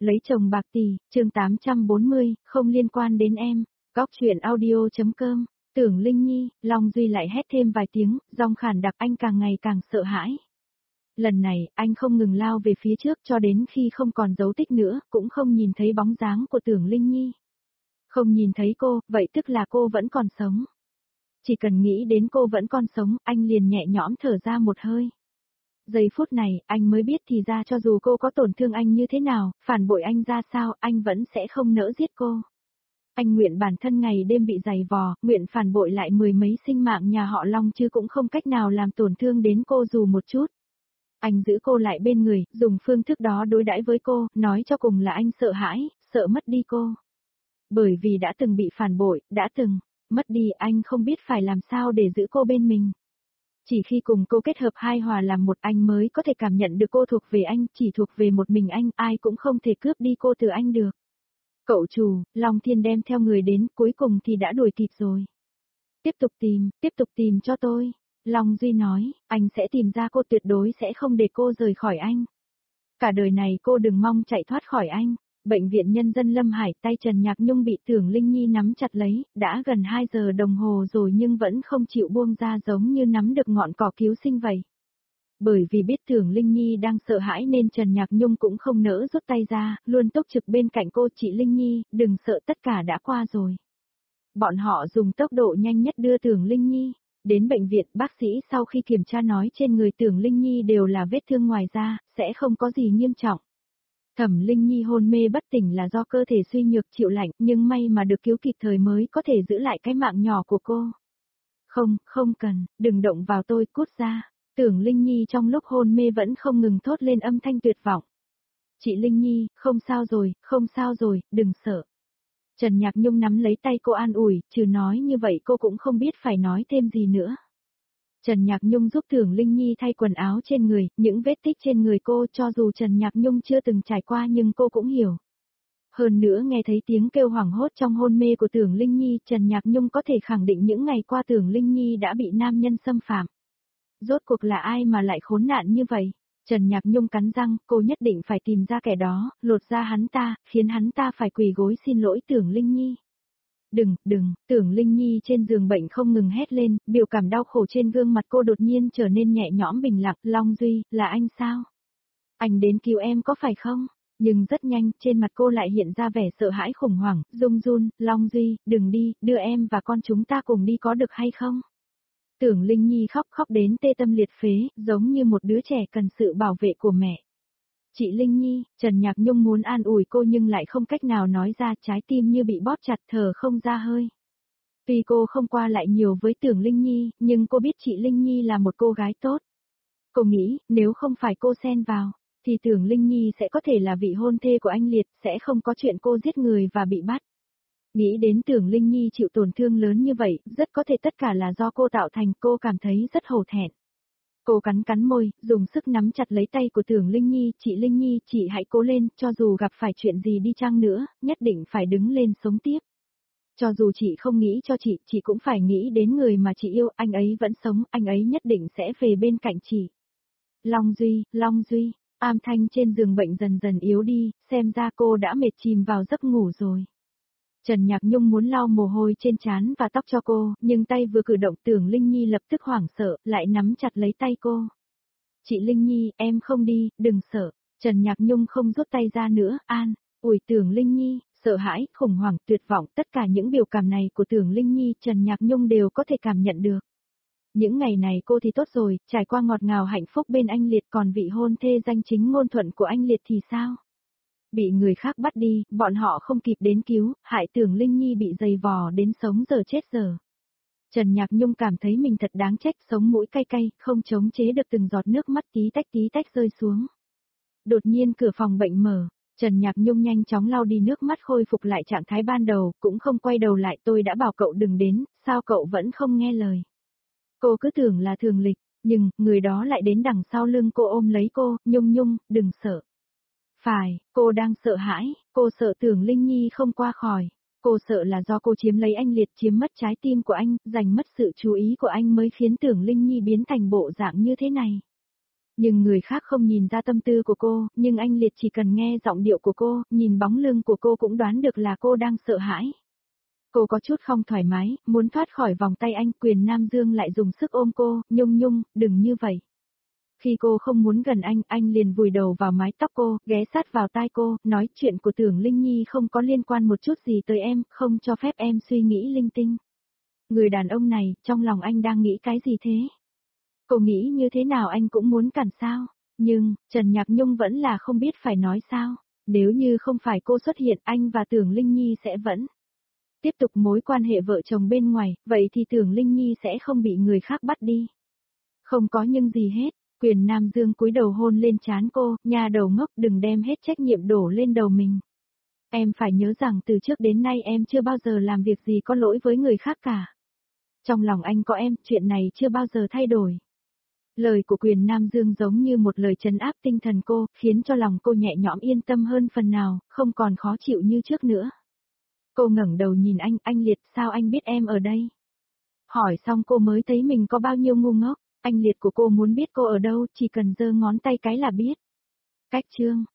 Lấy chồng bạc tỷ, chương 840, không liên quan đến em. Góc chuyện audio.com. Tưởng Linh Nhi, Long Duy lại hét thêm vài tiếng, giọng khàn đặc anh càng ngày càng sợ hãi. Lần này, anh không ngừng lao về phía trước cho đến khi không còn dấu tích nữa, cũng không nhìn thấy bóng dáng của Tưởng Linh Nhi. Không nhìn thấy cô, vậy tức là cô vẫn còn sống. Chỉ cần nghĩ đến cô vẫn còn sống, anh liền nhẹ nhõm thở ra một hơi. Giây phút này, anh mới biết thì ra cho dù cô có tổn thương anh như thế nào, phản bội anh ra sao, anh vẫn sẽ không nỡ giết cô. Anh nguyện bản thân ngày đêm bị giày vò, nguyện phản bội lại mười mấy sinh mạng nhà họ Long chứ cũng không cách nào làm tổn thương đến cô dù một chút. Anh giữ cô lại bên người, dùng phương thức đó đối đãi với cô, nói cho cùng là anh sợ hãi, sợ mất đi cô. Bởi vì đã từng bị phản bội, đã từng mất đi, anh không biết phải làm sao để giữ cô bên mình. Chỉ khi cùng cô kết hợp hai hòa làm một, anh mới có thể cảm nhận được cô thuộc về anh, chỉ thuộc về một mình anh, ai cũng không thể cướp đi cô từ anh được. Cậu chủ, Long Thiên đem theo người đến, cuối cùng thì đã đuổi kịp rồi. Tiếp tục tìm cho tôi. Long Duy nói, anh sẽ tìm ra cô, tuyệt đối sẽ không để cô rời khỏi anh. Cả đời này cô đừng mong chạy thoát khỏi anh. Bệnh viện Nhân dân Lâm Hải, tay Trần Nhạc Nhung bị Tưởng Linh Nhi nắm chặt lấy, đã gần 2 giờ đồng hồ rồi nhưng vẫn không chịu buông ra, giống như nắm được ngọn cỏ cứu sinh vậy. Bởi vì biết Tưởng Linh Nhi đang sợ hãi nên Trần Nhạc Nhung cũng không nỡ rút tay ra, luôn túc trực bên cạnh cô. Chị Linh Nhi, đừng sợ, tất cả đã qua rồi. Bọn họ dùng tốc độ nhanh nhất đưa Tưởng Linh Nhi đến bệnh viện. Bác sĩ sau khi kiểm tra nói trên người Tưởng Linh Nhi đều là vết thương ngoài da, sẽ không có gì nghiêm trọng. Thẩm Linh Nhi hôn mê bất tỉnh là do cơ thể suy nhược chịu lạnh, nhưng may mà được cứu kịp thời mới có thể giữ lại cái mạng nhỏ của cô. Không cần, đừng động vào tôi, cút ra. Tưởng Linh Nhi trong lúc hôn mê vẫn không ngừng thốt lên âm thanh tuyệt vọng. Chị Linh Nhi, không sao rồi, đừng sợ. Trần Nhạc Nhung nắm lấy tay cô an ủi, trừ nói như vậy cô cũng không biết phải nói thêm gì nữa. Trần Nhạc Nhung giúp Tưởng Linh Nhi thay quần áo trên người, những vết tích trên người cô cho dù Trần Nhạc Nhung chưa từng trải qua nhưng cô cũng hiểu. Hơn nữa nghe thấy tiếng kêu hoảng hốt trong hôn mê của Tưởng Linh Nhi, Trần Nhạc Nhung có thể khẳng định những ngày qua Tưởng Linh Nhi đã bị nam nhân xâm phạm. Rốt cuộc là ai mà lại khốn nạn như vậy? Trần Nhạc Nhung cắn răng, cô nhất định phải tìm ra kẻ đó, lột ra hắn ta, khiến hắn ta phải quỳ gối xin lỗi Tưởng Linh Nhi. Đừng, Tưởng Linh Nhi trên giường bệnh không ngừng hét lên, biểu cảm đau khổ trên gương mặt cô đột nhiên trở nên nhẹ nhõm bình lặng. Long Duy, là anh sao? Anh đến cứu em có phải không? Nhưng rất nhanh, trên mặt cô lại hiện ra vẻ sợ hãi khủng hoảng, run run. Long Duy, đừng đi, đưa em và con chúng ta cùng đi có được hay không? Tưởng Linh Nhi khóc đến tê tâm liệt phế, giống như một đứa trẻ cần sự bảo vệ của mẹ. Chị Linh Nhi, Trần Nhạc Nhung muốn an ủi cô nhưng lại không cách nào nói ra, trái tim như bị bóp chặt, thở không ra hơi. Tuy cô không qua lại nhiều với Tưởng Linh Nhi, nhưng cô biết chị Linh Nhi là một cô gái tốt. Cô nghĩ, nếu không phải cô xen vào, thì Tưởng Linh Nhi sẽ có thể là vị hôn thê của anh Liệt, sẽ không có chuyện cô giết người và bị bắt. Nghĩ đến Tưởng Linh Nhi chịu tổn thương lớn như vậy, rất có thể tất cả là do cô tạo thành, cô cảm thấy rất hổ thẹn. Cô cắn môi, dùng sức nắm chặt lấy tay của Tưởng Linh Nhi, chị Linh Nhi, chị hãy cố lên, cho dù gặp phải chuyện gì đi chăng nữa, nhất định phải đứng lên sống tiếp. Cho dù chị không nghĩ cho chị cũng phải nghĩ đến người mà chị yêu, anh ấy vẫn sống, anh ấy nhất định sẽ về bên cạnh chị. Long Duy, âm thanh trên giường bệnh dần dần yếu đi, xem ra cô đã mệt chìm vào giấc ngủ rồi. Trần Nhạc Nhung muốn lau mồ hôi trên trán và tóc cho cô, nhưng tay vừa cử động Tưởng Linh Nhi lập tức hoảng sợ, lại nắm chặt lấy tay cô. Chị Linh Nhi, em không đi, đừng sợ. Trần Nhạc Nhung không rút tay ra nữa, ủi Tưởng Linh Nhi, sợ hãi, khủng hoảng, tuyệt vọng, tất cả những biểu cảm này của Tưởng Linh Nhi, Trần Nhạc Nhung đều có thể cảm nhận được. Những ngày này cô thì tốt rồi, trải qua ngọt ngào hạnh phúc bên anh Liệt, còn vị hôn thê danh chính ngôn thuận của anh Liệt thì sao? Bị người khác bắt đi, bọn họ không kịp đến cứu, hại Tưởng Linh Nhi bị giày vò đến sống giờ chết giờ. Trần Nhạc Nhung cảm thấy mình thật đáng trách, sống mũi cay cay, không chống chế được từng giọt nước mắt tí tách rơi xuống. Đột nhiên cửa phòng bệnh mở, Trần Nhạc Nhung nhanh chóng lau đi nước mắt khôi phục lại trạng thái ban đầu, cũng không quay đầu lại. Tôi đã bảo cậu đừng đến, sao cậu vẫn không nghe lời? Cô cứ tưởng là thường lịch, nhưng người đó lại đến đằng sau lưng cô ôm lấy cô, Nhung, đừng sợ. Phải, cô đang sợ hãi, cô sợ Tưởng Linh Nhi không qua khỏi. Cô sợ là do cô chiếm lấy anh Liệt, chiếm mất trái tim của anh, giành mất sự chú ý của anh mới khiến Tưởng Linh Nhi biến thành bộ dạng như thế này. Nhưng người khác không nhìn ra tâm tư của cô, nhưng anh Liệt chỉ cần nghe giọng điệu của cô, nhìn bóng lưng của cô cũng đoán được là cô đang sợ hãi. Cô có chút không thoải mái, muốn thoát khỏi vòng tay anh, Quyền Nam Dương lại dùng sức ôm cô, Nhung Nhung, đừng như vậy. Khi cô không muốn gần anh liền vùi đầu vào mái tóc cô, ghé sát vào tai cô, nói chuyện của Tưởng Linh Nhi không có liên quan một chút gì tới em, không cho phép em suy nghĩ linh tinh. Người đàn ông này, trong lòng anh đang nghĩ cái gì thế? Cô nghĩ như thế nào anh cũng muốn cản sao? Nhưng, Trần Nhạc Nhung vẫn là không biết phải nói sao. Nếu như không phải cô xuất hiện, anh và Tưởng Linh Nhi sẽ vẫn tiếp tục mối quan hệ vợ chồng bên ngoài, vậy thì Tưởng Linh Nhi sẽ không bị người khác bắt đi. Không có nhưng gì hết, Quyền Nam Dương cúi đầu hôn lên trán cô, nhà đầu ngốc, đừng đem hết trách nhiệm đổ lên đầu mình. Em phải nhớ rằng từ trước đến nay em chưa bao giờ làm việc gì có lỗi với người khác cả. Trong lòng anh có em, chuyện này chưa bao giờ thay đổi. Lời của Quyền Nam Dương giống như một lời trấn áp tinh thần cô, khiến cho lòng cô nhẹ nhõm yên tâm hơn phần nào, không còn khó chịu như trước nữa. Cô ngẩng đầu nhìn anh Liệt, sao anh biết em ở đây? Hỏi xong cô mới thấy mình có bao nhiêu ngu ngốc, anh Liệt của cô muốn biết cô ở đâu, chỉ cần giơ ngón tay cái là biết. Cách chương